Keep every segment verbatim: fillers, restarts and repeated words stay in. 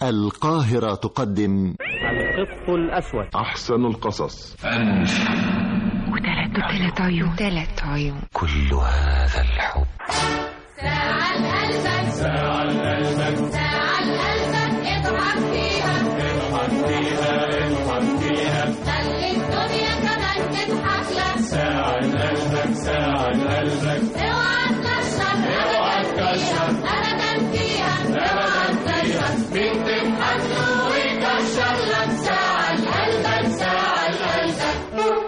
القاهرة تقدم القط الأسود، أحسن القصص، وثلاث ثلاث عيون ثلاث عيون كل هذا الحب. ساعة لقلبك، ساعة لقلبك، ساعة لقلبك، اضحك فيها، اضحك فيها، اضحك فيها، خلي الدنيا كمان تضحك لك. ساعة لقلبك، ساعة لقلبك، اوعى تكشر، اوعى تكشر، أبدا فيها، أبدا فيها، مين تضحك له ويكشر لك. ساعة لقلبك، ساعة لقلبك.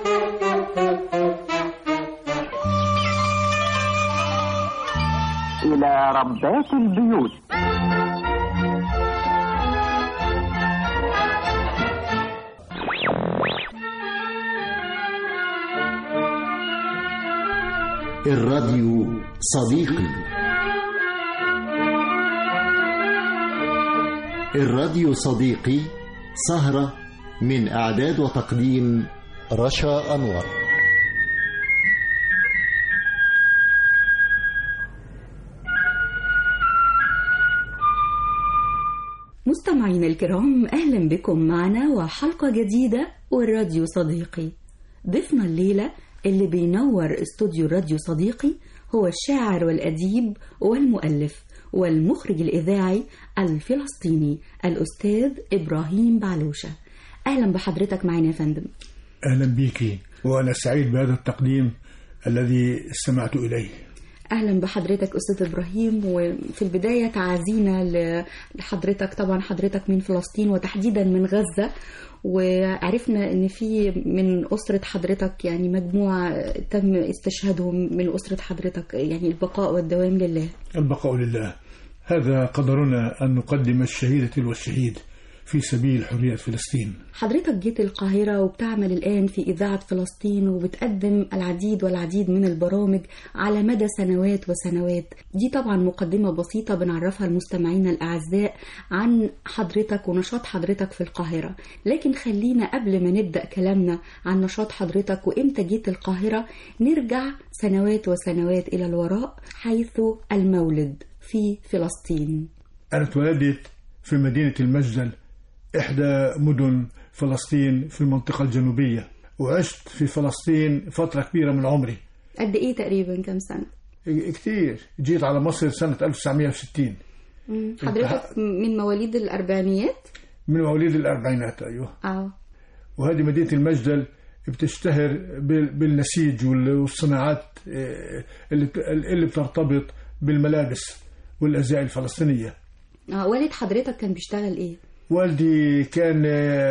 إلى ربات البيوت. الراديو صديقي. الراديو صديقي سهرة من إعداد وتقديم رشا أنور. مستمعين الكرام، أهلا بكم معنا وحلقة جديدة والراديو صديقي. ضيفنا الليلة اللي بينور استوديو الراديو صديقي هو الشاعر والأديب والمؤلف والمخرج الإذاعي الفلسطيني الأستاذ إبراهيم بعلوشة. أهلا بحضرتك معنا يا فندم. أهلا بيكي، وأنا سعيد بهذا التقديم الذي استمعت إليه. أهلا بحضرتك أستاذ إبراهيم. وفي البداية تعزينا لحضرتك، طبعا حضرتك من فلسطين وتحديدا من غزة، وعرفنا أن في من أسرة حضرتك يعني مجموعة تم استشهادهم من أسرة حضرتك، يعني البقاء والدوام لله. البقاء لله، هذا قدرنا أن نقدم الشهيدة والشهيد في سبيل حرية فلسطين. حضرتك جيت القاهرة وبتعمل الآن في إذاعة فلسطين وبتقدم العديد والعديد من البرامج على مدى سنوات وسنوات. دي طبعا مقدمة بسيطة بنعرفها المستمعين الأعزاء عن حضرتك ونشاط حضرتك في القاهرة، لكن خلينا قبل ما نبدأ كلامنا عن نشاط حضرتك وإمتى جيت القاهرة نرجع سنوات وسنوات إلى الوراء، حيث المولد في فلسطين. أنا اتولدت في مدينة المجدل، إحدى مدن فلسطين في المنطقة الجنوبية، وعشت في فلسطين فترة كبيرة من عمري. قد إيه تقريبا، كم سنة؟ كتير. جيت على مصر سنة ألف وتسعمائة وستين. حضرتك من مواليد الأربعينيات؟ من مواليد الأربعينات، أيوه. آه. وهذه مدينة المجدل بتشتهر بالنسيج والصناعات اللي بترتبط بالملابس والأزياء الفلسطينية. آه. والد حضرتك كان بيشتغل إيه؟ والدي كان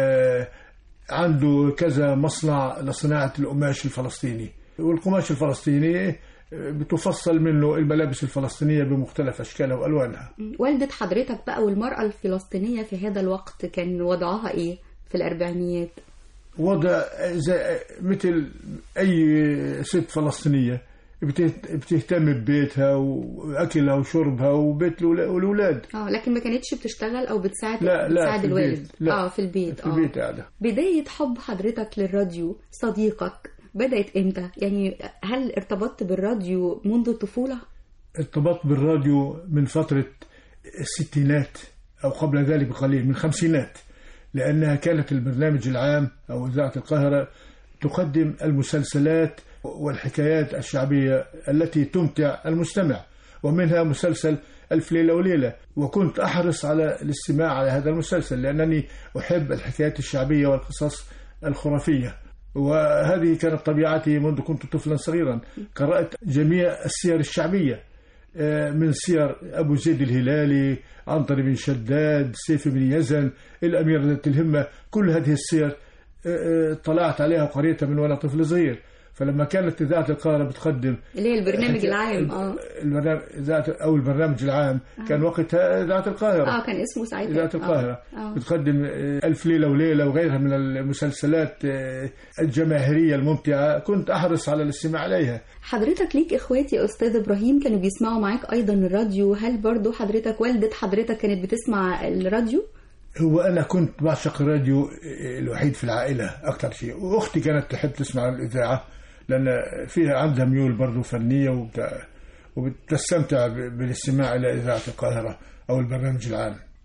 عنده كذا مصنع لصناعة القماش الفلسطيني، والقماش الفلسطيني بتفصل منه الملابس الفلسطينية بمختلف أشكالها وألوانها. والدة حضرتك بقى والمرأة الفلسطينية في هذا الوقت كان وضعها إيه في الأربعينيات؟ وضع زي مثل أي ست فلسطينية، بتهتم ببيتها وأكلها وشربها وبيت الأولاد. اه لكن ما كانتش بتشتغل أو بتساعد لا لا بتساعد الوالد. لا اه في البيت. في البيت قاعدة. بداية حب حضرتك للراديو صديقك بدأت إمتى؟ يعني هل ارتبطت بالراديو منذ الطفولة؟ ارتبطت بالراديو من فترة الستينات أو قبل ذلك بقليل، من الخمسينات، لأنها كانت البرنامج العام أو إذاعة القاهرة تقدم المسلسلات والحكايات الشعبية التي تمتع المستمع، ومنها مسلسل ألف ليلة وليلة، وكنت أحرص على الاستماع على هذا المسلسل لأنني أحب الحكايات الشعبية والقصص الخرافية، وهذه كانت طبيعتي منذ كنت طفلا صغيرا. قرأت جميع السير الشعبية، من سير أبو زيد الهلالي، عنتر بن شداد، سيف بن يزن، الأمير ذات الهمة، كل هذه السير طلعت عليها وقريتها من وأنا طفل صغير. فلما كانت إذاعة القاهرة بتقدم اللي هي البرنامج العام اه البرنامج أو البرنامج العام آه. كان وقتها إذاعة القاهرة، اه كان اسمه ساعتها إذاعة القاهرة. آه. آه. بتقدم ألف ليلة وليلة وغيرها من المسلسلات الجماهيرية الممتعة، كنت أحرص على الاستماع عليها. حضرتك ليك إخواتي يا أستاذ إبراهيم كانوا بيسمعوا معاك أيضا الراديو، هل برضو حضرتك والدة حضرتك كانت بتسمع الراديو؟ هو أنا كنت بعشق الراديو الوحيد في العائلة أكثر شيء، وأختي كانت تحب تسمع الإذاعة لأن فيها عندها ميول برضو فنية وبتستمتع بالاستماع إلى إذاعة القاهرة أو البرنامج العام.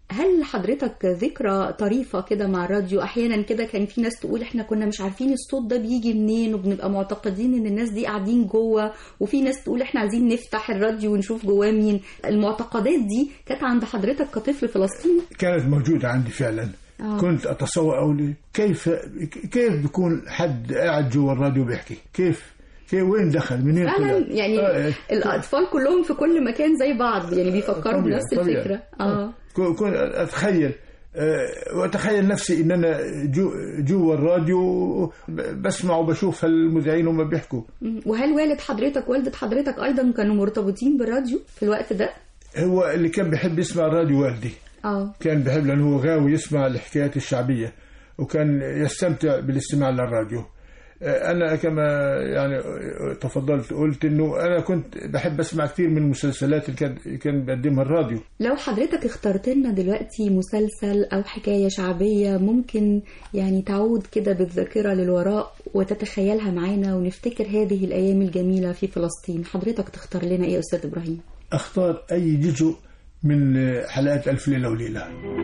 هل حضرتك ذكرى طريفة كده مع الراديو؟ أحيانا كده كان في ناس تقول إحنا كنا مش عارفين الصوت ده بيجي منين، وبنبقى معتقدين إن الناس دي قاعدين جوه، وفي ناس تقول إحنا عايزين نفتح الراديو ونشوف جواه مين. المعتقدات دي كانت عند حضرتك كطفل فلسطيني؟ كانت موجودة عندي فعلا. آه. كنت أتصور أولي كيف كيف بيكون حد قاعد جوا الراديو بيحكي، كيف كيف وين دخل منين فعلا يعني آه. الأطفال كلهم في كل مكان زي بعض، يعني بيفكروا طبيعي. بنفس طبيعي. الفكرة. آه. كنت أتخيل أه وأتخيل نفسي إن أنا جو جوا الراديو بسمع وبشوف المذيعين وما بيحكوا. وهل والد حضرتك والدة حضرتك أيضا كانوا مرتبطين بالراديو في الوقت ده؟ هو اللي كان بيحب يسمع الراديو والدي. آه. كان بيحب لأنه هو غاوي يسمع الحكايات الشعبية، وكان يستمتع بالاستماع للراديو. أنا كما يعني تفضلت قلت إنه أنا كنت بحب أسمع كثير من المسلسلات اللي كان بيقدمها الراديو. لو حضرتك اخترت لنا دلوقتي مسلسل أو حكاية شعبية ممكن يعني تعود كده بالذاكرة للوراء وتتخيلها معانا ونفتكر هذه الأيام الجميلة في فلسطين، حضرتك تختار لنا إيه أستاذ إبراهيم؟ أختار أي جزء من حلقات ألف ليلة وليلة.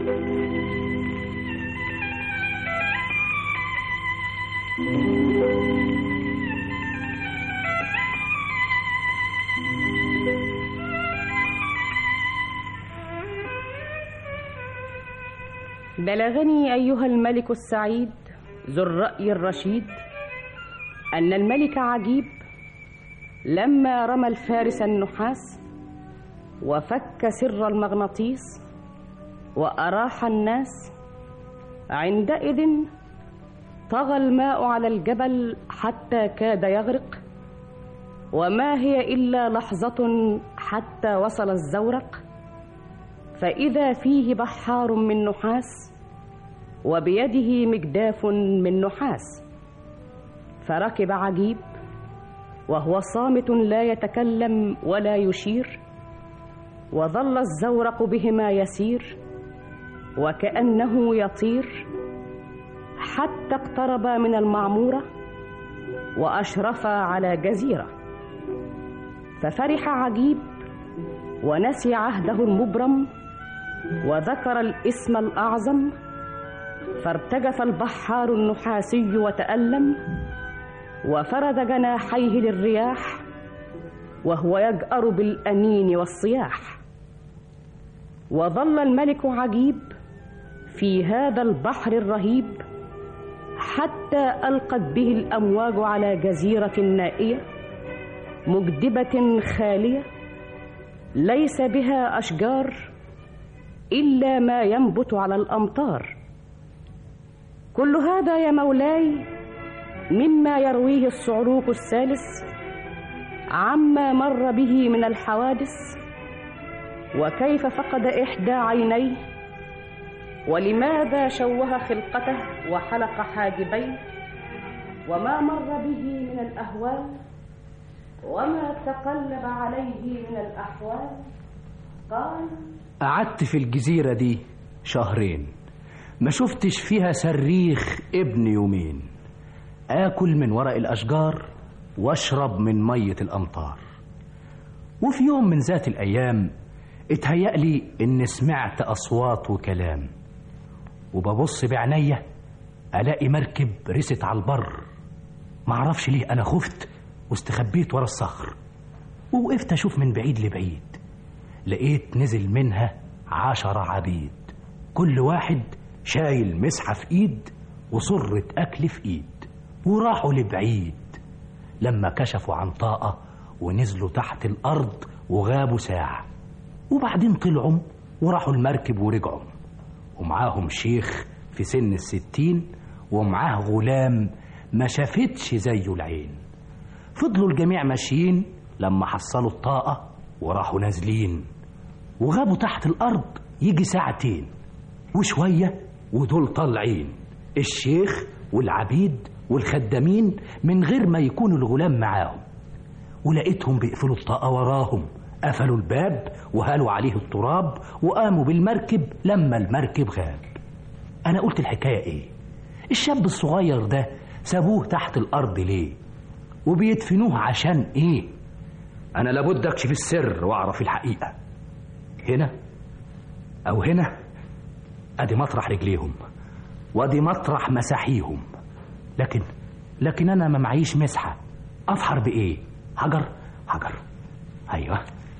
بلغني أيها الملك السعيد ذو الرأي الرشيد أن الملك عجيب لما رمى الفارس النحاس وفك سر المغناطيس وأراح الناس، عندئذ طغى الماء على الجبل حتى كاد يغرق، وما هي إلا لحظة حتى وصل الزورق، فإذا فيه بحار من نحاس وبيده مجداف من نحاس، فركب عجيب وهو صامت لا يتكلم ولا يشير، وظل الزورق بهما يسير وكأنه يطير حتى اقتربا من المعمورة وأشرفا على جزيرة، ففرح عجيب ونسي عهده المبرم وذكر الاسم الأعظم، فارتجف البحار النحاسي وتألم وفرد جناحيه للرياح وهو يجأر بالأنين والصياح، وظل الملك عجيب في هذا البحر الرهيب حتى ألقت به الأمواج على جزيرة نائية مجدبة خالية ليس بها أشجار إلا ما ينبت على الأمطار. كل هذا يا مولاي مما يرويه الصعلوك الثالث عما مر به من الحوادث، وكيف فقد إحدى عينيه، ولماذا شوه خلقته وحلق حاجبيه، وما مر به من الأهوال، وما تقلب عليه من الأحوال. قال: قعدت في الجزيرة دي شهرين ما شفتش فيها صريخ ابن يومين، آكل من ورق الأشجار واشرب من مية الأمطار. وفي يوم من ذات الأيام اتهيألي إن سمعت أصوات وكلام، وببص بعينيا ألاقي مركب رست على البر. معرفش ليه أنا خفت واستخبيت ورا الصخر، ووقفت أشوف من بعيد لبعيد. لقيت نزل منها عشرة عبيد، كل واحد شايل مسحة في إيد وصرة أكل في إيد، وراحوا لبعيد. لما كشفوا عن طاقة ونزلوا تحت الأرض وغابوا ساعة، وبعدين طلعوا وراحوا المركب ورجعوا، ومعاهم شيخ في سن الستين ومعاه غلام ما شافتش زيه العين. فضلوا الجميع ماشيين لما حصلوا الطاقة وراحوا نازلين، وغابوا تحت الأرض يجي ساعتين وشوية، ودول طالعين الشيخ والعبيد والخدامين من غير ما يكونوا الغلام معاهم. ولقيتهم بيقفلوا الطاقة وراهم، قفلوا الباب وهالوا عليه التراب وقاموا بالمركب لما المركب غاب. أنا قلت الحكاية إيه؟ الشاب الصغير ده سابوه تحت الأرض ليه؟ وبيدفنوه عشان إيه؟ أنا لابد أكشف السر وأعرف الحقيقة. هنا أو هنا ادي مطرح رجليهم وادي مطرح مساحيهم، لكن لكن انا ما معيش مسحه افحر بايه؟ حجر حجر ايوه.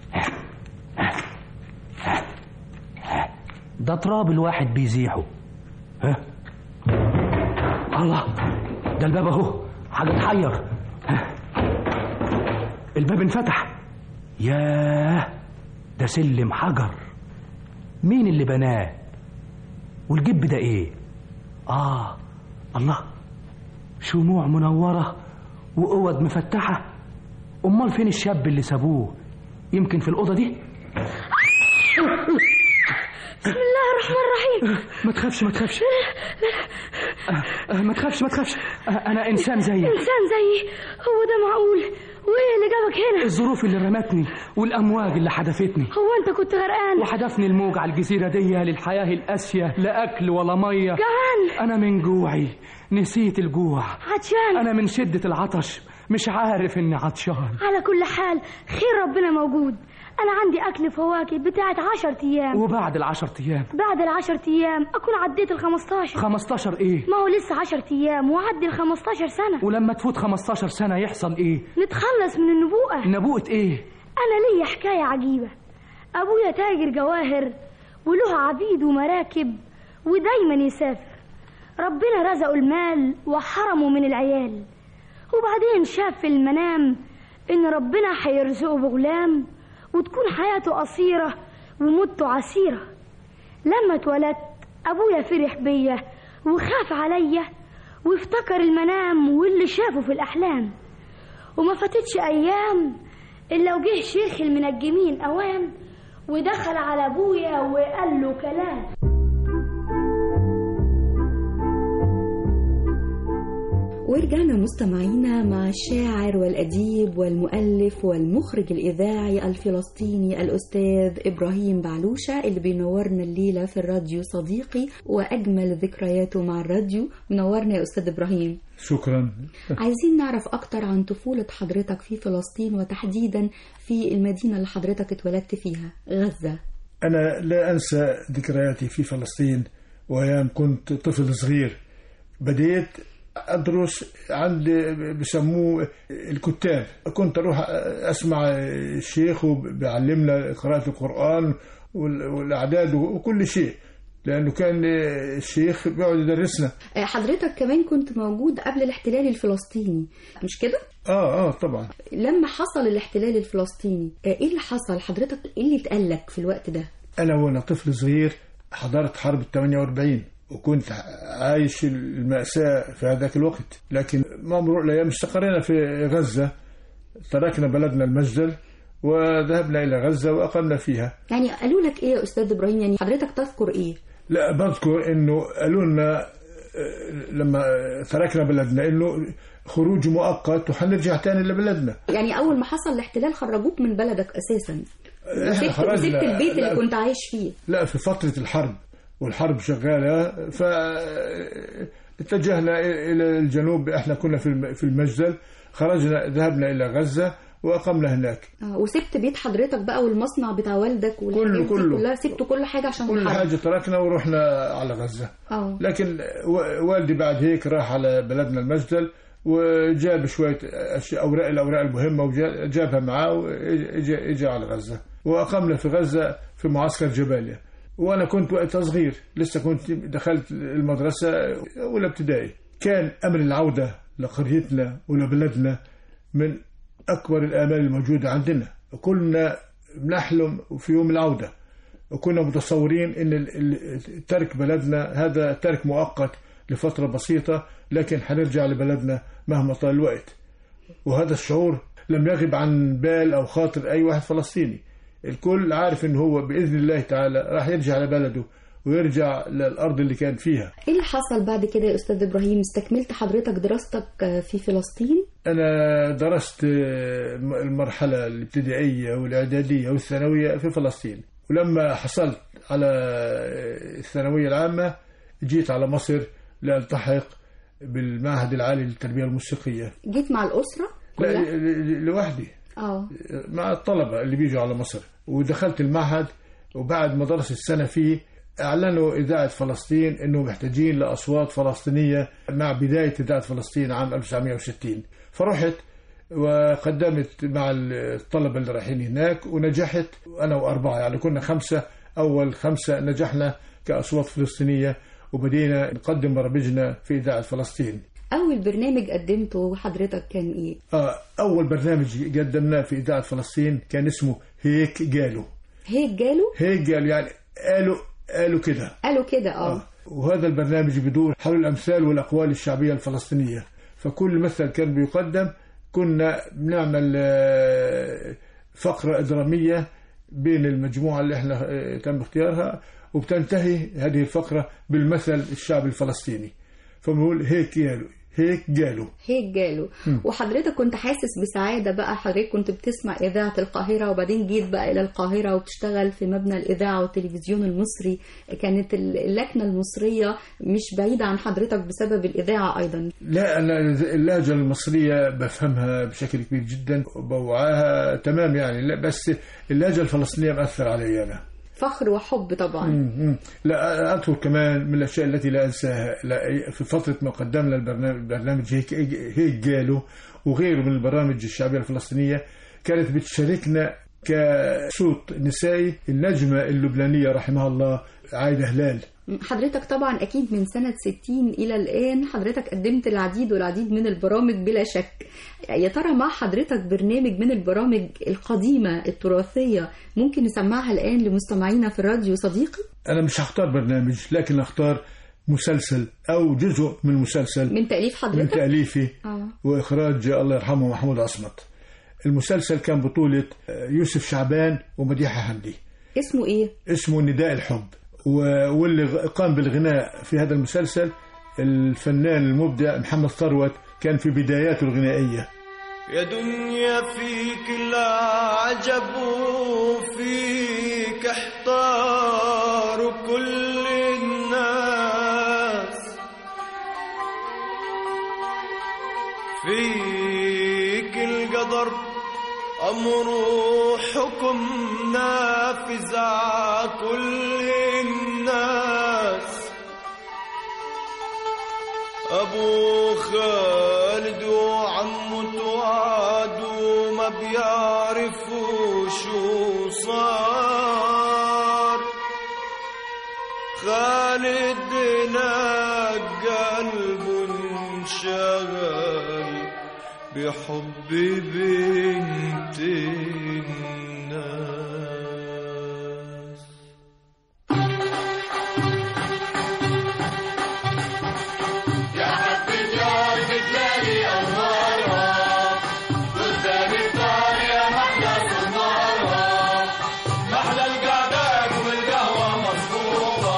ده تراب الواحد بيزيحه. ها الله، ده الباب اهو، حاجه تحير. الباب انفتح. ياه، ده سلم حجر. مين اللي بناه؟ والجب ده ايه؟ اه الله، شموع منوره واوض مفتحه. امال فين الشاب اللي سابوه؟ يمكن في الاوضه دي. بسم الله الرحمن الرحيم. ما تخافش ما تخافش ما تخافش ما تخافش انا انسان زيك. انسان زيي؟ هو ده معقول؟ وايه اللي جابك هنا؟ الظروف اللي رمتني والامواج اللي حدفتني. هو انت كنت غرقان؟ وحدفني الموج على الجزيره دي للحياه القاسيه، لا اكل ولا ميه. جعان؟ انا من جوعي نسيت الجوع. عطشان؟ انا من شده العطش مش عارف اني عطشان. على كل حال خير ربنا موجود. أنا عندي أكل فواكه بتاعت عشر أيام. وبعد العشر أيام؟ بعد العشر أيام أكون عديت الخمستاشر. خمستاشر إيه؟ ما هو لسه عشر أيام وعدي الخمستاشر سنة. ولما تفوت خمستاشر سنة يحصل إيه؟ نتخلص من النبوءة. نبوءة إيه؟ أنا ليا حكاية عجيبة. أبويا تاجر جواهر وله عبيد ومراكب ودايما يسافر. ربنا رزقه المال وحرمه من العيال، وبعدين شاف في المنام إن ربنا هيرزقه بغلام وتكون حياته قصيرة وموته عسيرة. لما اتولدت أبويا فرح بيا وخاف عليا وافتكر المنام واللي شافه في الأحلام. وما فاتتش أيام إلا وجه شيخ المنجمين أوام ودخل على أبويا وقال له كلام. ورجعنا مستمعينا مع الشاعر والأديب والمؤلف والمخرج الإذاعي الفلسطيني الأستاذ إبراهيم بعلوشة اللي بينورنا الليلة في الراديو صديقي، وأجمل ذكرياته مع الراديو. منورنا يا أستاذ إبراهيم. شكرا. عايزين نعرف أكتر عن طفولة حضرتك في فلسطين، وتحديدا في المدينة اللي حضرتك اتولدت فيها، غزة. أنا لا أنسى ذكرياتي في فلسطين، وأيام كنت طفل صغير بديت أدرس عند بسموه الكتاب. كنت أروح أسمع الشيخ وبيعلمنا قراءة القرآن والأعداد وكل شيء، لأنه كان الشيخ بيقعد يدرسنا. حضرتك كمان كنت موجود قبل الاحتلال الفلسطيني مش كده؟ آه آه طبعا. لما حصل الاحتلال الفلسطيني إيه اللي حصل حضرتك؟ إيه اللي اتقالك في الوقت ده؟ أنا وأنا طفل صغير حضرت حرب ثمانية وأربعين وكنت عايش المأساة في هذاك الوقت، لكن ما مرور الأيام استقرينا في غزة، تركنا بلدنا المجدل وذهبنا إلى غزة وأقمنا فيها. يعني قالوا لك إيه يا أستاذ إبراهيم؟ يعني حضرتك تذكر إيه؟ لا بذكر إنه قالوا لنا لما تركنا بلدنا إنه خروج مؤقت وحنرجع تاني لبلدنا. يعني أول ما حصل الاحتلال خرجوك من بلدك أساسا؟ سبت البيت اللي كنت عايش فيه؟ لا، في فترة الحرب والحرب شغالة فاتجهنا إلى الجنوب. احنا كنا في المجدل، خرجنا ذهبنا إلى غزة وأقمنا هناك. آه وسبت بيت حضرتك بقى والمصنع بتاع والدك كله كله كلها، سبت كل حاجة عشان كل الحرب. حاجة تركنا ورحنا على غزة. آه. لكن والدي بعد هيك راح على بلدنا المجدل وجاب شوية أوراق الأوراق المهمة وجابها معاه وإجا إجا على غزة، وأقمنا في غزة في معسكر جباليا. وأنا كنت وقتها صغير، لسه كنت دخلت المدرسة أولى ابتدائي. كان أمر العودة لقريتنا ولبلدنا من أكبر الآمال الموجودة عندنا. كنا بنحلم في يوم العودة، وكنا متصورين إن ترك بلدنا هذا ترك مؤقت لفترة بسيطة، لكن حنرجع لبلدنا مهما طال الوقت. وهذا الشعور لم يغب عن بال أو خاطر أي واحد فلسطيني. الكل عارف إن هو بإذن الله تعالى راح يرجع لبلده ويرجع للأرض اللي كان فيها. إيه اللي حصل بعد كده يا أستاذ إبراهيم؟ استكملت حضرتك دراستك في فلسطين؟ أنا درست المرحلة الابتدائية والإعدادية والثانوية في فلسطين، ولما حصلت على الثانوية العامة جيت على مصر لألتحق بالمعهد العالي للتربية الموسيقية. جيت مع الأسرة؟ لا، لوحدي. آه. مع الطلبة اللي بيجوا على مصر، ودخلت المعهد. وبعد ما درست السنة فيه أعلنوا إذاعة فلسطين أنه محتاجين لأصوات فلسطينية مع بداية إذاعة فلسطين عام ألف وتسعمائة وستين. فرحت وقدمت مع الطلبة اللي رايحين هناك ونجحت، أنا وأربعة يعني كنا خمسة، أول خمسة نجحنا كأصوات فلسطينية وبدينا نقدم برامجنا في إذاعة فلسطين. أول برنامج قدمته حضرتك كان إيه؟ آه أول برنامج قدمناه في إذاعة فلسطين كان اسمه هيك قالوا. هيك قالوا؟ هيك قالوا يعني قالوا قالوا كده قالوا كده آه. آه وهذا البرنامج بدور حول الأمثال والأقوال الشعبية الفلسطينية، فكل مثل كان بيقدم كنا بنعمل فقرة درامية بين المجموعة اللي احنا تم اختيارها، وبتنتهي هذه الفقرة بالمثل الشعبي الفلسطيني. فبنقول هيك قالوا هيك قالوا هيك قالوا. وحضرتك كنت حاسس بسعادة بقى، حضرتك كنت بتسمع إذاعة القاهرة وبعدين جيت بقى إلى القاهرة وبتشتغل في مبنى الإذاعة والتلفزيون المصري، كانت اللكنة المصرية مش بعيدة عن حضرتك بسبب الإذاعة أيضا؟ لا، أنا اللهجة المصرية بفهمها بشكل كبير جدا وبوعاها تمام يعني، لا بس اللهجة الفلسطينية مأثر علي أنا. فخر وحب طبعا. مم. لا أذكر كمان من الأشياء التي لا أنساها في فترة ما قدمنا البرنامج برنامج هيك هيك قالوا وغيره من البرامج الشعبية الفلسطينية، كانت بتشاركنا كصوت نسائي النجمة اللبنانية رحمها الله عايدة هلال. حضرتك طبعا أكيد من سنة ستين إلى الآن حضرتك قدمت العديد والعديد من البرامج بلا شك. يا ترى مع حضرتك برنامج من البرامج القديمة التراثية ممكن نسمعها الآن لمستمعينا في الراديو صديقي؟ أنا مش هختار برنامج، لكن أختار مسلسل أو جزء من مسلسل من تأليف حضرتك؟ من تأليفي آه. وإخراج الله يرحمه محمود عصمت. المسلسل كان بطولة يوسف شعبان ومديحة حمدي. اسمه إيه؟ اسمه نداء الحب، واللي قام بالغناء في هذا المسلسل الفنان المبدع محمد ثروت، كان في بداياته الغنائية. يا دنيا فيك العجب وفيك احتار كل الناس، فيك القدر أمر حكم نافذ على كل الناس. أبو خالد وعمه توعدوا ما بيعرفوا شو صار، خالد هناك قلبه انشغل بحب بنت الناس. يا حب الدار بتلاقي أنوارها، قدام الدار يا محلى سمارها، محلى القعدات والقهوة مصفوفة،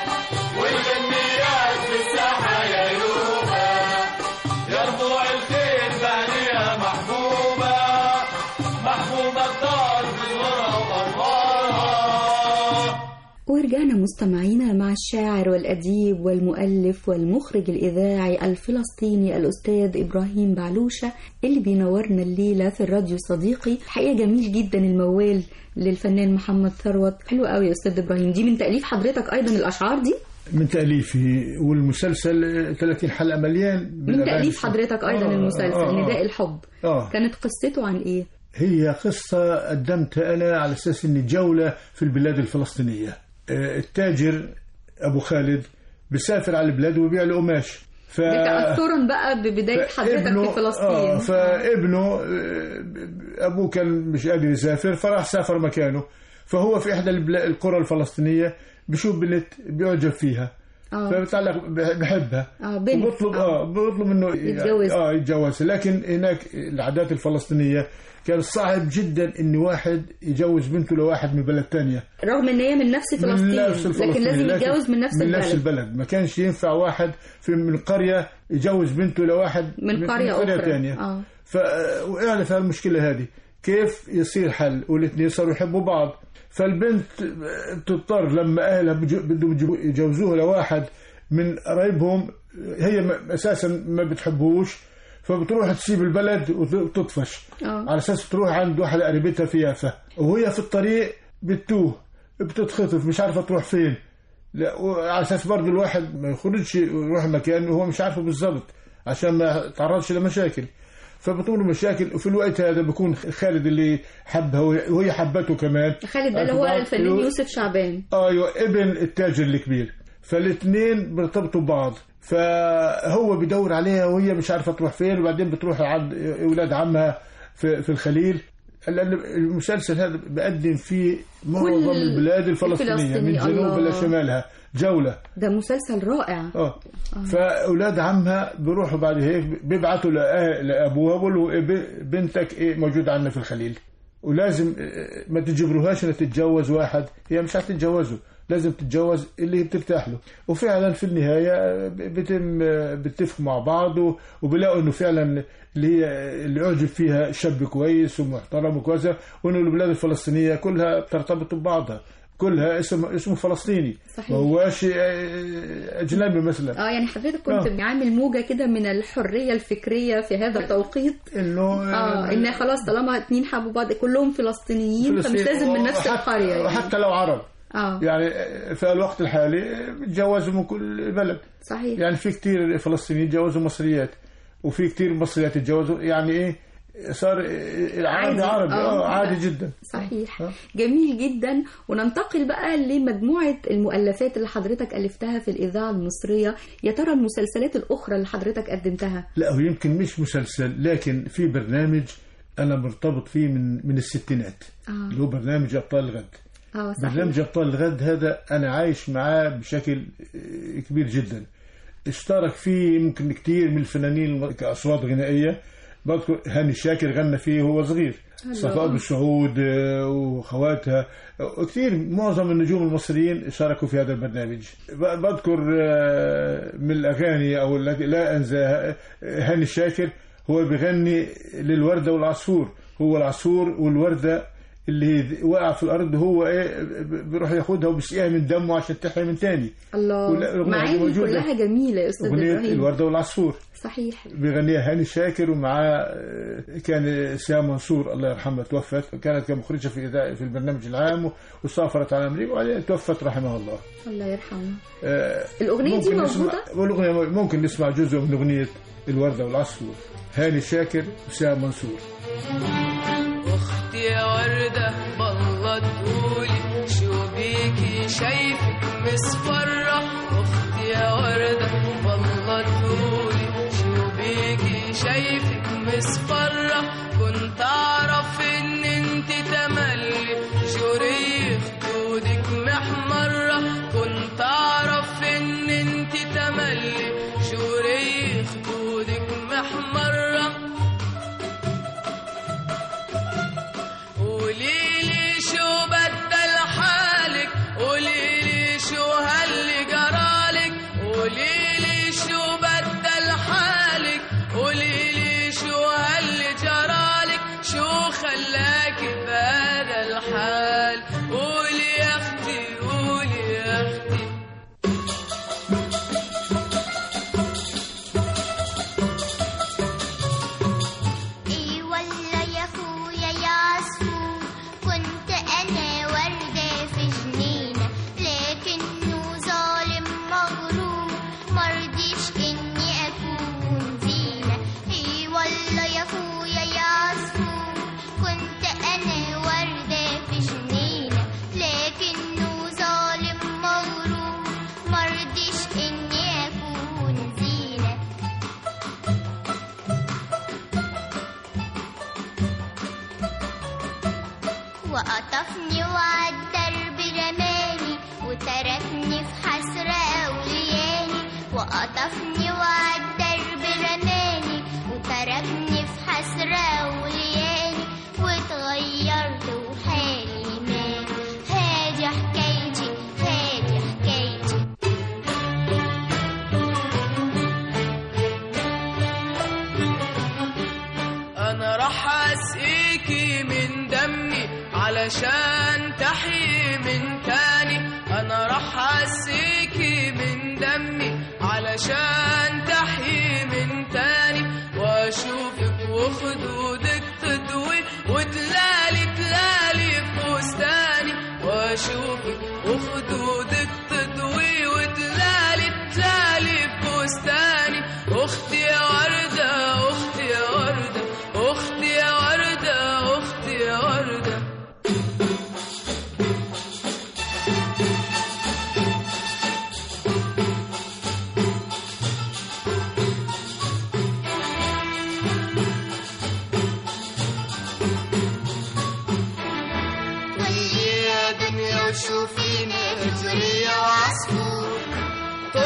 والغنيات في الساحة يا يوبا، يا ربوع الخير بعليها محبوبة، محبوبة الدار بزورها وأنوارها. ورجعنا مستمعينا مع الشاعر والأديب والمؤلف والمخرج الإذاعي الفلسطيني الأستاذ إبراهيم بعلوشة اللي بينورنا الليلة في الراديو صديقي. حقيقة جميل جدا الموال للفنان محمد ثروت، حلو قوي يا أستاذ إبراهيم. دي من تأليف حضرتك أيضا الأشعار دي؟ من تأليفي، والمسلسل ثلاثين حلقة مليان من تأليف حضرتك أيضا. آه المسلسل آه نداء الحب آه كانت قصته عن إيه؟ هي قصة قدمتها أنا على أساس إني جولة في البلاد الفلسطينية. التاجر أبو خالد بيسافر على البلاد وبيع له قماش، ف... تأثرا بقى ببداية حضرتك في فلسطين. آه فابنه أبوه كان مش قادر يسافر فراح سافر مكانه، فهو في إحدى القرى الفلسطينية بيشوف بنت بيعجب فيها آه. فبتعلق بحبها آه بنت وبطلب آه. آه بيطلب منه يتجوز آه يتجوز. لكن هناك العادات الفلسطينية كان صعب جدا ان واحد يجوز بنته لواحد من بلد تانية، رغم ان هي من نفس فلسطين، من نفس لكن لازم يتجوز من نفس من البلد. نفس البلد ما كانش ينفع واحد في من قرية يجوز بنته لواحد من, من قرية, قرية أخرى تانية. آه. فوقعنا في المشكلة هذه، كيف يصير حل والاثنين صاروا يحبوا بعض؟ فالبنت بتضطر لما اهلها بدهم يجوزوها لواحد من قرايبهم هي اساسا ما بتحبوش، فبتروح تسيب البلد وتطفش أوه. على اساس تروح عند واحده قريبتها في يافا، وهي في الطريق بتوه بتتخطف مش عارفه تروح فين. لا على اساس برضه الواحد ما يخرجش يروح مكان وهو مش عارفه بالظبط عشان ما يتعرضش لمشاكل. فبتقول مشاكل، وفي الوقت هذا بيكون خالد اللي حبها وهي حبته كمان. خالد ده اللي هو الفنان يوسف شعبان، ايوه ابن التاجر الكبير، فالاثنين بيرتبطوا ببعض. فهو بيدور عليها وهي مش عارفه تروح فين، وبعدين بتروح عند اولاد عمها في في الخليل. المسلسل هذا بقدم فيه معظم البلاد الفلسطينيه من جنوب الى شمالها جوله. ده مسلسل رائع. اه فاولاد عمها بيروحوا بعد هيك بيبعتوا لابوها بيقولوا بنتك ايه موجوده عندنا في الخليل، ولازم ما تجبروهاش انها تتجوز واحد هي مش هتتجوزه، لازم تتجوز اللي بترتاح له. وفعلا في النهايه بتم بيتفقوا مع بعض وبيلاقوا انه فعلا اللي هي اللي اعجب فيها شاب كويس ومحترم وكويس، وانه البلاد الفلسطينيه كلها ترتبط ببعضها، كلها اسم اسمه فلسطيني. صحيح. ما هوش اجنبي مثلا. اه يعني حضرتك كنت آه. عامل موجه كده من الحريه الفكريه في هذا التوقيت، انه اه ان خلاص طالما اتنين حبوا بعض كلهم فلسطينيين فمش لازم من نفس القريه يعني. وحتى لو عرب اه يعني في الوقت الحالي بيتجوزوا من كل بلد. صحيح. يعني في كتير فلسطينيين يتجوزوا مصريات، وفي كتير مصريات يتجوزوا، يعني ايه صار العربي عربي اه عادي جدا. صحيح. آه. جميل جدا. وننتقل بقى لمجموعة المؤلفات اللي حضرتك ألفتها في الإذاعة المصرية. يا ترى المسلسلات الأخرى اللي حضرتك قدمتها؟ لا هو يمكن مش مسلسل، لكن في برنامج أنا مرتبط فيه من من الستينات آه. اللي هو برنامج أبطال الغد. آه صحيح. برنامج أبطال الغد هذا أنا عايش معاه بشكل كبير جدا. اشترك فيه يمكن كتير من الفنانين كأصوات غنائية. بذكر هاني شاكر غنى فيه وهو صغير، صفاء أبو السعود وخواتها، وكثير معظم النجوم المصريين شاركوا في هذا البرنامج. بذكر من الأغاني أو التي لا أنساها هاني شاكر هو بيغني للوردة والعصفور، هو العصفور والوردة اللي وقع في الأرض هو إيه بيروح ياخدها وبيسقيها من دمه عشان تحيا من تاني. الله، معاني كلها جميلة يا أستاذ إبراهيم. الوردة والعصفور صحيح بيغنيها هاني شاكر، ومعاه كان سام منصور الله يرحمها توفت، كانت كمخرجة في في البرنامج العام وسافرت على أمريكا وبعدين توفت رحمها الله. الله يرحمها. آه الأغنية دي موجودة؟ والأغنية ممكن نسمع جزء من أغنية الوردة والعصفور، هاني شاكر وسام منصور. أختي يا وردة بالله تقولي شو بيكي شايفك مصفرة، أختي يا وردة بالله تقولي شو بيكي شايفك مصفرة، كنت أعرف إن أنت تملي جوري خدودك محمرة، كنت أعرف إن أنت تملي جوري خدودك محمرة، قوليلي شو بدل حالك، قوليلي شو هاللي جرالك، قوليلي شو بدل حالك، قوليلي شو هاللي جرالك، شو خلاكي بهذا الحال، قولي يا اختي قولي يا اختي. وقطفني وعالدرب رماني وتركني في حسرة أولياني، وقطفني وعالدرب رماني وتركني في حسرة أولياني، واتغيرت وحالي مال، هادي حكايتي هادي حكايتي. أنا راح أسقيكي من دمي علشان تحيي من تاني، أنا راح أسقيكي من دمي علشان تحيي من تاني، وأشوفك وخدودك تدوي وتلالي تلالي فستاني، وأشوفك وخدودك تدوي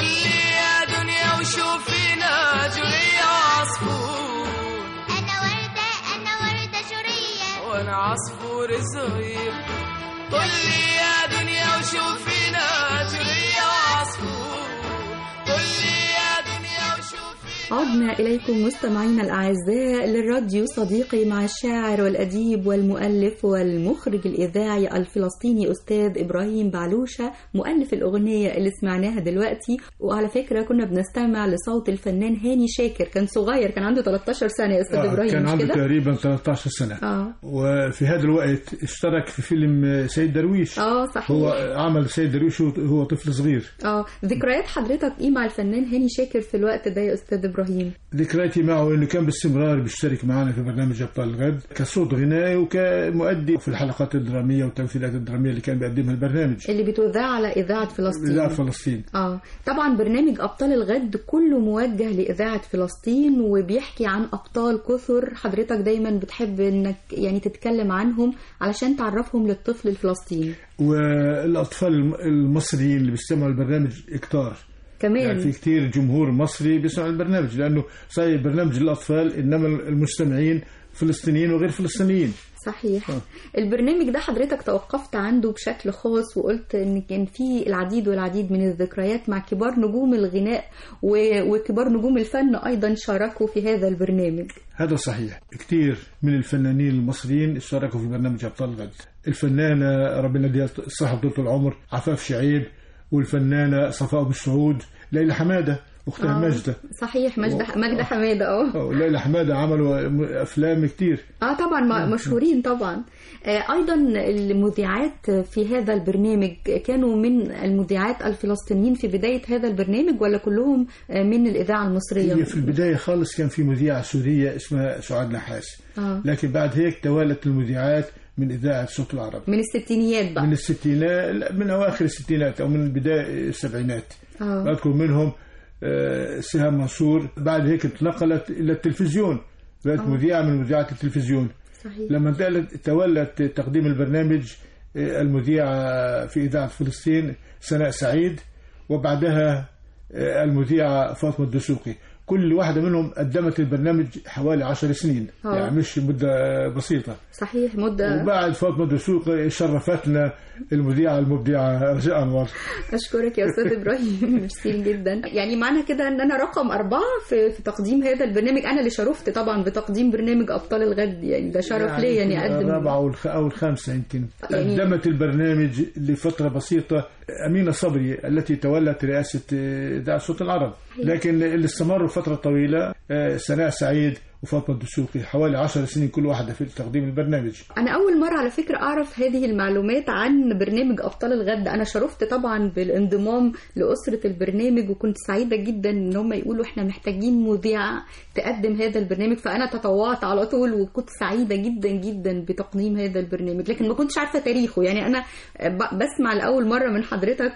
طلي يا دنيا وشوفينا جرية وعصفور. أنا وردة أنا وردة جرية وأنا عصفور صغير. طلي يا دنيا وشوفينا جرية وعصفور. طلي يا دنيا وشوفينا. عدنا إليكم مستمعينا الأعزاء للراديو صديقي مع الشاعر والأديب والمؤلف والمخرج الإذاعي الفلسطيني أستاذ إبراهيم بعلوشة، مؤلف الأغنية اللي سمعناها دلوقتي. وعلى فكرة كنا بنستمع لصوت الفنان هاني شاكر، كان صغير، كان عنده ثلاثة عشر سنة يا أستاذ آه إبراهيم. كان عنده كده؟ تقريبا ثلاثة عشر سنة. آه. وفي هذا الوقت اشترك في فيلم سيد درويش. آه صحيح. هو عمل سيد درويش وهو طفل صغير. آه ذكريات حضرتك إيه مع الفنان هاني شاكر في الوقت ده يا أستاذ إبراهيم؟ ذكرياتي معه انه كان باستمرار بيشترك معنا في برنامج ابطال الغد كصوت غنائي وكمؤدي في الحلقات الدراميه والتمثيلات الدراميه اللي كان بيقدمها البرنامج اللي بتذاع على اذاعه فلسطين. اذاعه فلسطين. اه طبعا برنامج ابطال الغد كله موجه لاذاعه فلسطين وبيحكي عن ابطال كثر، حضرتك دايما بتحب انك يعني تتكلم عنهم علشان تعرفهم للطفل الفلسطيني. والاطفال المصريين اللي بيستمعوا البرنامج كتار كمان، يعني في كتير جمهور مصري بيسمع البرنامج لأنه صاير برنامج للأطفال، إنما المستمعين فلسطينيين وغير فلسطينيين. صحيح. آه. البرنامج ده حضرتك توقفت عنده بشكل خاص وقلت إن كان فيه العديد والعديد من الذكريات مع كبار نجوم الغناء وكبار نجوم الفن أيضا شاركوا في هذا البرنامج. هذا صحيح، كتير من الفنانين المصريين اشتركوا في برنامج أبطال الغد. الفنانة ربنا يديها الصحة طول العمر عفاف شعيب، والفنانة صفاء أبو السعود، ليلى حمادة أختها آه مجدة. صحيح مجدة و... مجدة حمادة اه ليلى حمادة عملوا أفلام كتير اه طبعا مشهورين طبعا. آه أيضا المذيعات في هذا البرنامج كانوا من المذيعات الفلسطينيين في بداية هذا البرنامج ولا كلهم من الإذاعة المصرية؟ هي في البداية خالص كان في مذيعة سورية اسمها سعاد نحاس. آه. لكن بعد هيك توالت المذيعات من إذاعة صوت العرب من الستينيات بقى، من الستينات، من أواخر الستينات أو من بداية السبعينات. آه. بذكر منهم سهام منصور. بعد هيك انتقلت إلى التلفزيون، بقت آه. مذيعة من مذيعات التلفزيون. صحيح. لما تولت تقديم البرنامج المذيعة في إذاعة فلسطين سناء سعيد، وبعدها المذيعة فاطمة الدسوقي. كل واحدة منهم قدمت البرنامج حوالي عشر سنين. أوه. يعني مش مدة بسيطة. صحيح مدة. وبعد فاطمة الدسوقي شرفتنا المذيعة المبدعة رجاء أنور. أشكرك يا أستاذ إبراهيم، ميرسي جدا. يعني معنى كده أن أنا رقم أربعة في, في تقديم هذا البرنامج، أنا اللي شرفت طبعا بتقديم برنامج أبطال الغد، يعني ده شرف يعني لي يعني أقدم الرابعة أو الخامسة يمكن. يعني قدمت البرنامج لفترة بسيطة أمينة صبري التي تولت رئاسة إذاعة صوت العرب، لكن اللي استمروا فترة طويلة سناء سعيد وفاطمة الدسوقي حوالي عشر سنين كل واحدة في تقديم البرنامج. أنا أول مرة على فكرة أعرف هذه المعلومات عن برنامج أبطال الغد. أنا شرفت طبعا بالانضمام لأسرة البرنامج وكنت سعيدة جدا إن هم يقولوا إحنا محتاجين مذيعة تقدم هذا البرنامج، فأنا تطوعت على طول وكنت سعيدة جدا جدا بتقديم هذا البرنامج، لكن ما كنتش عارفة تاريخه. يعني أنا بسمع لأول مرة من حضرتك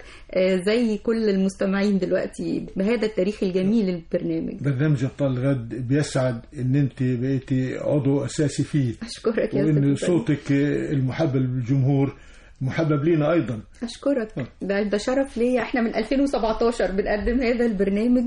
زي كل المستمعين دلوقتي بهذا التاريخ الجميل للبرنامج. برنامج أبطال الغد بيسعد إن أنت بقيتي عضو أساسي فيه. أشكرك يا أستاذ. وإن صوتك المحبب للجمهور محبب لينا أيضا. أشكرك. ده, ده شرف ليا. إحنا من ألفين وسبعتاشر بنقدم هذا البرنامج،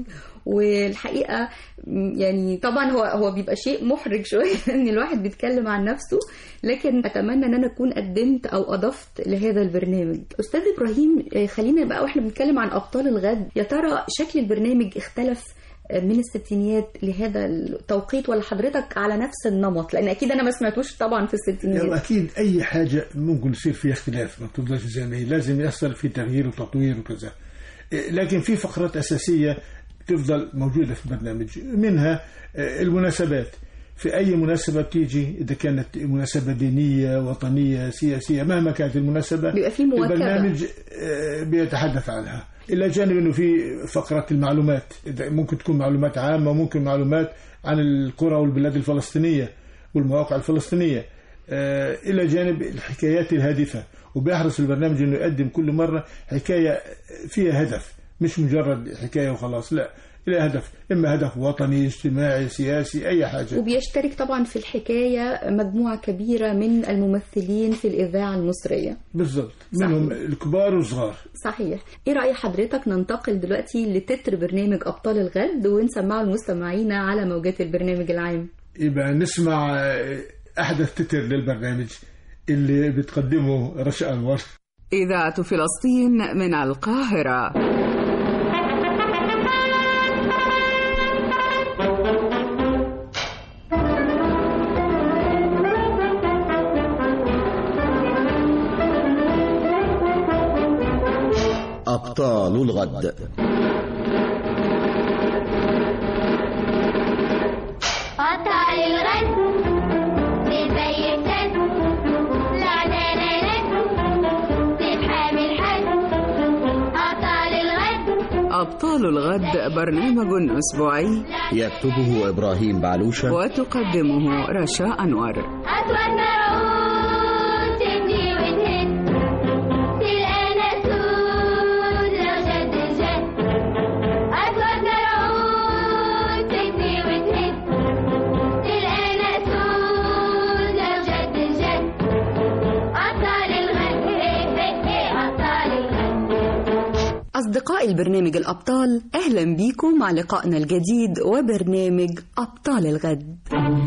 والحقيقة يعني طبعا هو هو بيبقى شيء محرج شوية إن الواحد بيتكلم عن نفسه، لكن أتمنى إن أنا أكون قدمت أو أضفت لهذا البرنامج. أستاذ إبراهيم، خلينا بقى وإحنا بنتكلم عن أبطال الغد، يا ترى شكل البرنامج اختلف من الستينيات لهذا التوقيت ولا حضرتك على نفس النمط؟ لأن أكيد أنا ما سمعتوش طبعا في الستينيات. أكيد أي حاجة ممكن يصير فيها اختلاف، ما تفضلش زي ما هي، لازم يحصل في تغيير وتطوير وكذا، لكن في فقرات أساسية تفضل موجودة في البرنامج، منها المناسبات. في أي مناسبة بتيجي، إذا كانت مناسبة دينية وطنية سياسية مهما كانت المناسبة، بيبقى في مواكبة. البرنامج بيتحدث عنها، إلى جانب أنه في فقرة المعلومات، ممكن تكون معلومات عامة وممكن معلومات عن القرى والبلاد الفلسطينية والمواقع الفلسطينية، إلى جانب الحكايات الهادفة. وبيحرص البرنامج أنه يقدم كل مرة حكاية فيها هدف، مش مجرد حكاية وخلاص، لا، إلى هدف، إما هدف وطني اجتماعي سياسي أي حاجة. وبيشترك طبعا في الحكاية مجموعة كبيرة من الممثلين في الإذاعة المصرية. بالضبط، منهم الكبار والصغار. صحيح. إيه رأي حضرتك ننتقل دلوقتي لتتر برنامج أبطال الغد ونسمعه المستمعين على موجات البرنامج العام؟ يبقى نسمع أحدث تتر للبرنامج اللي بتقدمه رشا أنور. إذاعة فلسطين من القاهرة. أبطال الغد. أبطال الغد للبي السد لا لا لا لا للحامي الحد. أبطال الغد. أبطال الغد برنامج أسبوعي يكتبه إبراهيم بعلوشة وتقدمه رشا أنور. أسود مرعود تدي وتهد تلقانا سود لو جد جد. أسود مرعود تدي وتهد تلقانا سود لو جد جد. أبطال الغد إيه إيه أبطال الغد. أصدقاء البرنامج الأبطال، أهلا بيكم مع لقائنا الجديد وبرنامج أبطال الغد.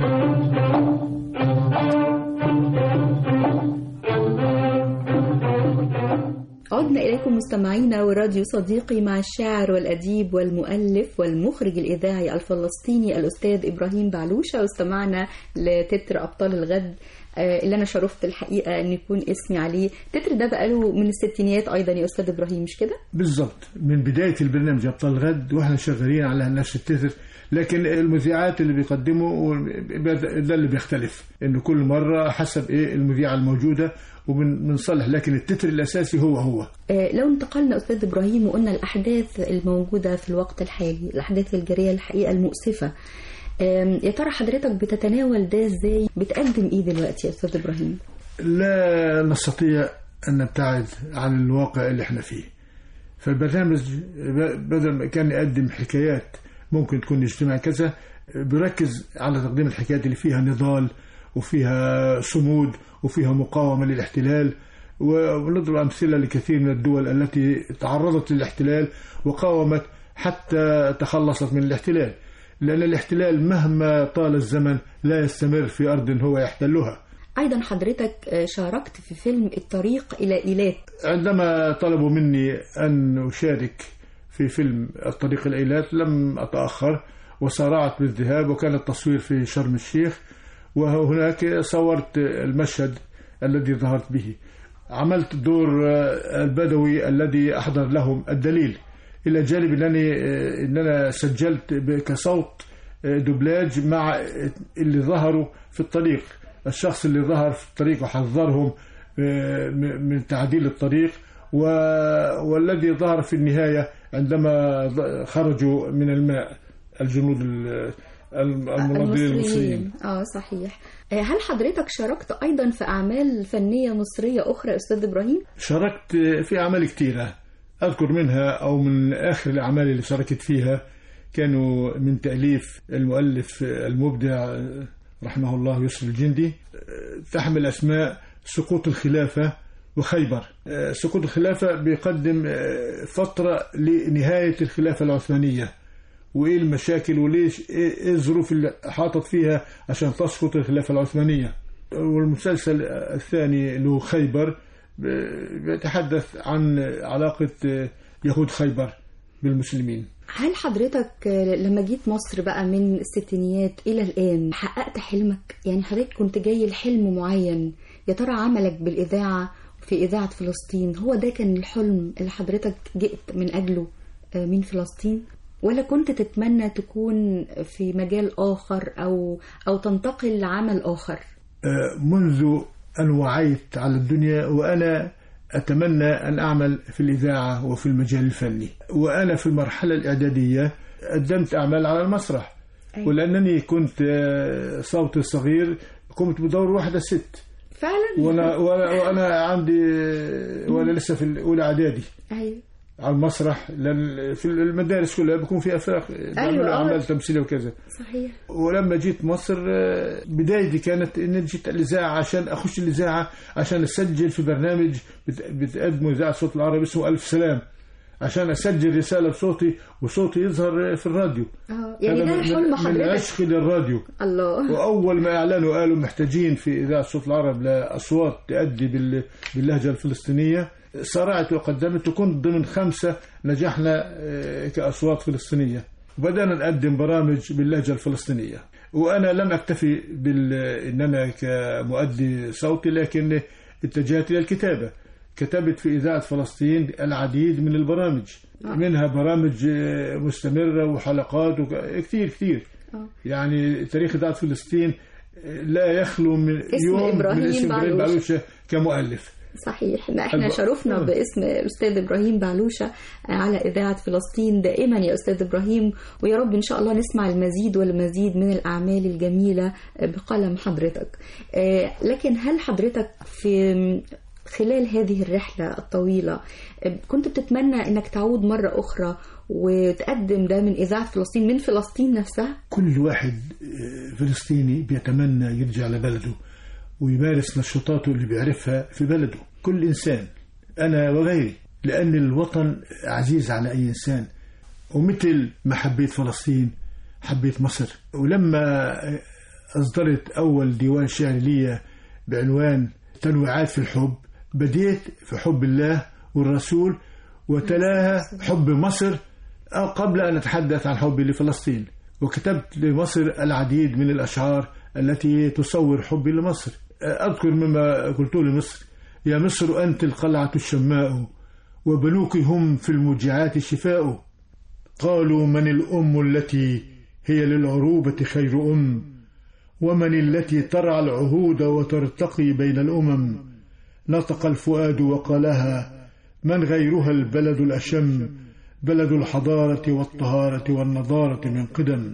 عدنا إليكم مستمعينا وراديو صديقي مع الشاعر والأديب والمؤلف والمخرج الإذاعي الفلسطيني الأستاذ إبراهيم بعلوشة، واستمعنا لتتر أبطال الغد اللي أنا شرفت الحقيقة أن يكون اسمي عليه. التتر ده بقاله من الستينيات أيضا يا أستاذ إبراهيم، مش كده؟ بالضبط، من بداية البرنامج أبطال الغد وإحنا شغالين على نفس التتر، لكن المذيعات اللي بيقدموا ده اللي بيختلف، إنه كل مرة حسب إيه المذيعة الموجودة وبنصلح، لكن التتر الأساسي هو هو. لو انتقلنا أستاذ إبراهيم وقلنا الأحداث الموجودة في الوقت الحالي، الأحداث الجارية الحقيقة المؤسفة، يا ترى حضرتك بتتناول ده ازاي؟ بتقدم ايه دلوقتي يا استاذ ابراهيم؟ لا نستطيع ان نبتعد عن الواقع اللي احنا فيه. فالبرنامج بدل ما كان يقدم حكايات ممكن تكون اجتماع كذا، بيركز على تقديم الحكايات اللي فيها نضال وفيها صمود وفيها مقاومة للاحتلال، ونضرب أمثلة لكثير من الدول التي تعرضت للاحتلال وقاومت حتى تخلصت من الاحتلال، لأن الاحتلال مهما طال الزمن لا يستمر في أرض هو يحتلها. أيضا حضرتك شاركت في فيلم الطريق إلى إيلات. عندما طلبوا مني أن أشارك في فيلم الطريق إلى إيلات لم أتأخر وسارعت بالذهاب، وكان التصوير في شرم الشيخ، وهناك صورت المشهد الذي ظهرت به. عملت دور البدوي الذي أحضر لهم الدليل، إلى جانب أنني إن أنا سجلت كصوت دوبلاج مع اللي ظهروا في الطريق، الشخص اللي ظهر في الطريق وحذرهم من تعديل الطريق، والذي ظهر في النهاية عندما خرجوا من الماء الجنود المناضلين المصريين. آه صحيح. هل حضرتك شاركت أيضا في أعمال فنية مصرية أخرى أستاذ إبراهيم؟ شاركت في أعمال كثيرة، أذكر منها أو من آخر الأعمال اللي شاركت فيها كانوا من تأليف المؤلف المبدع رحمه الله يوسف الجندي، تحمل أسماء سقوط الخلافة وخيبر. سقوط الخلافة بيقدم فترة لنهاية الخلافة العثمانية وإيه المشاكل وليش إيه الظروف اللي حاطت فيها عشان تسقط الخلافة العثمانية. والمسلسل الثاني له خيبر بيتحدث عن علاقة يهود خيبر بالمسلمين. هل حضرتك لما جيت مصر بقى من الستينيات إلى الآن حققت حلمك؟ يعني حضرتك كنت جاي لحلم معين، يا ترى عملك بالإذاعة في إذاعة فلسطين هو ده كان الحلم اللي حضرتك جئت من أجله من فلسطين، ولا كنت تتمنى تكون في مجال آخر أو أو تنتقل لعمل آخر؟ منذ أن وعيت على الدنيا وأنا أتمنى أن أعمل في الإذاعة وفي المجال الفني، وأنا في المرحلة الإعدادية قدمت أعمال على المسرح. أي. ولأنني كنت صوتي صغير قمت بدور واحدة ست فعلا، وأنا, وأنا, وأنا عندي وأنا لسه في الأولى إعدادي. أي. على المسرح، لأن في المدارس كلها بيكون فيها فرق أيوة أعمال تمثيلية وكذا. صحيح. ولما جيت مصر بدايتي كانت إن جيت الإذاعة عشان أخش الإذاعة عشان أسجل في برنامج بتقدمه إذاعة صوت العرب اسمه ألف سلام، عشان أسجل رسالة بصوتي وصوتي يظهر في الراديو. اه يعني ده حلم حضرتك. من عشق للراديو. الله. وأول ما أعلنوا قالوا محتاجين في إذاعة صوت العرب لأصوات تؤدي باللهجة الفلسطينية، سرعت وقدمت وكنت ضمن خمسة نجحنا كأصوات فلسطينية، وبدأنا نقدم برامج باللهجة الفلسطينية. وأنا لم أكتفي بأن أنا كمؤدي صوتي، لكن اتجهت إلى الكتابة. كتبت في إذاعة فلسطين العديد من البرامج، منها برامج مستمرة وحلقات كثير كثير. يعني تاريخ إذاعة فلسطين لا يخلو من يوم إبراهيم من اسم إبراهيم بعلوشة كمؤلف. صحيح. احنا شرفنا أه. باسم الأستاذ إبراهيم بعلوشة على إذاعة فلسطين دائما يا أستاذ إبراهيم، ويا رب إن شاء الله نسمع المزيد والمزيد من الأعمال الجميلة بقلم حضرتك. لكن هل حضرتك في خلال هذه الرحلة الطويلة كنت بتتمنى أنك تعود مرة أخرى وتقدم ده من إذاعة فلسطين من فلسطين نفسها؟ كل واحد فلسطيني بيتمنى يرجع لبلده ويمارس نشاطاته اللي بيعرفها في بلده، كل إنسان أنا وغيري، لأن الوطن عزيز على أي إنسان. ومثل ما حبيت فلسطين حبيت مصر. ولما أصدرت أول ديوان شعر لي بعنوان تنويعات في الحب، بديت في حب الله والرسول وتلاها حب مصر قبل أن أتحدث عن حبي لفلسطين. وكتبت لمصر العديد من الأشعار التي تصور حبي لمصر. أذكر مما قلت لمصر: يا مصر أنت القلعة الشماء، وبنوك هم في الموجعات شفاء. قالوا من الأم التي هي للعروبة خير أم، ومن التي ترعى العهود وترتقي بين الأمم. نطق الفؤاد وقالها من غيرها البلد الأشم، بلد الحضارة والطهارة والنضارة من قدم.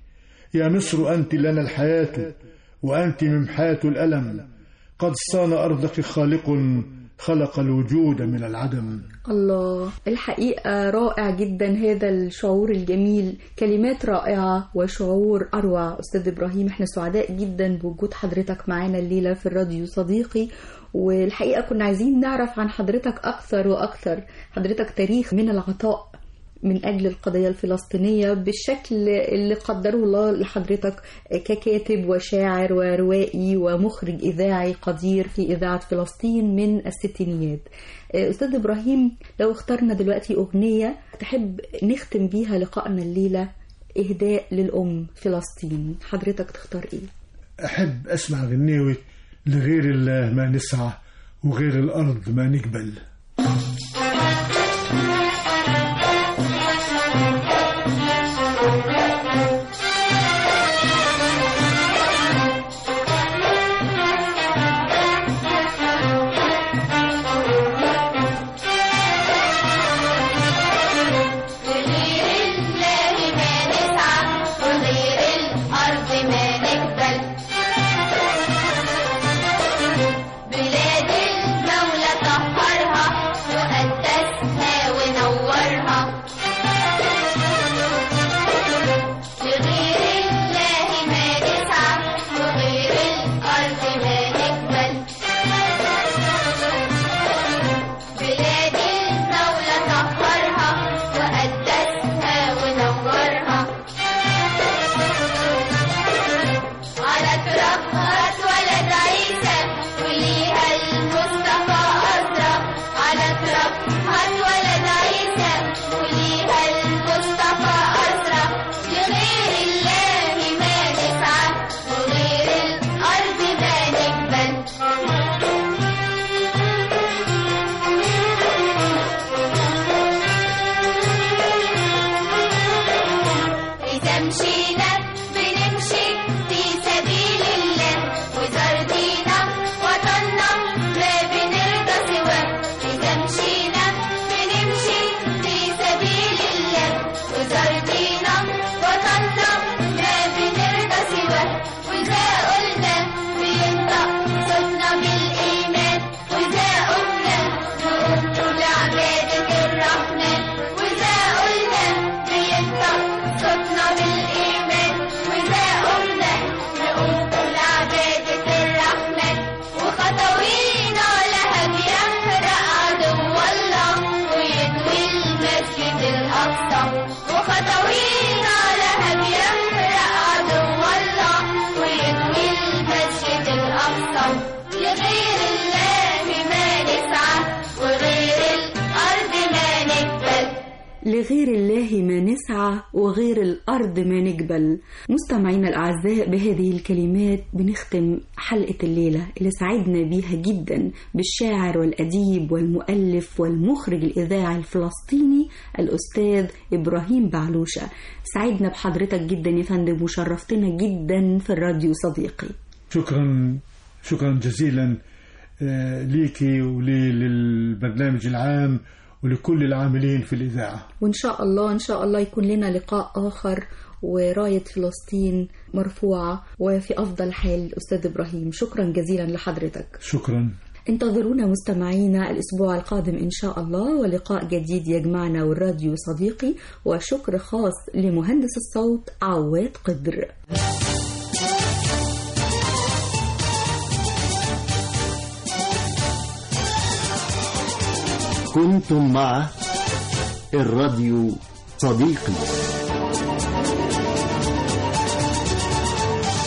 يا مصر أنت لنا الحياة، وأنت ممحاة الألم، قد صان أرضك خالق خلق الوجود من العدم. الله، الحقيقة رائع جدا هذا الشعور الجميل، كلمات رائعة وشعور أروع. أستاذ إبراهيم، احنا سعداء جدا بوجود حضرتك معنا الليلة في الراديو صديقي، والحقيقة كنا عايزين نعرف عن حضرتك أكثر وأكثر. حضرتك تاريخ من العطاء من أجل القضية الفلسطينية بالشكل اللي قدره الله لحضرتك ككاتب وشاعر وروائي ومخرج إذاعي قدير في إذاعة فلسطين من الستينيات. أستاذ إبراهيم، لو اخترنا دلوقتي أغنية تحب نختم بيها لقائنا الليلة إهداء للأم فلسطين، حضرتك تختار إيه؟ أحب أسمع غنيوي لغير الله ما نسعى وغير الأرض ما نقبل. بالإيمان، وإذا قمنا نقول له لعبادك الرحمن. لغير الله ما نسعى وغير الأرض ما نقبل. مستمعينا الأعزاء، بهذه الكلمات بنختم حلقة الليلة اللي سعدنا بيها جدا بالشاعر والأديب والمؤلف والمخرج الإذاعي الفلسطيني الأستاذ إبراهيم بعلوشة. سعدنا بحضرتك جدا يا فندم وشرفتنا جدا في الراديو صديقي. شكرا شكرا جزيلا ليكي وللبرنامج العام ولكل العاملين في الإذاعة. وإن شاء الله إن شاء الله يكون لنا لقاء آخر وراية فلسطين مرفوعة وفي أفضل حال. أستاذ إبراهيم، شكرا جزيلا لحضرتك. شكرا. انتظرونا مستمعينا الأسبوع القادم إن شاء الله، ولقاء جديد يجمعنا والراديو صديقي. وشكر خاص لمهندس الصوت عواد قدر. كنتم مع الراديو صديقي.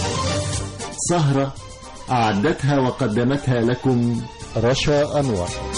سهرة أعدتها وقدمتها لكم رشا أنور.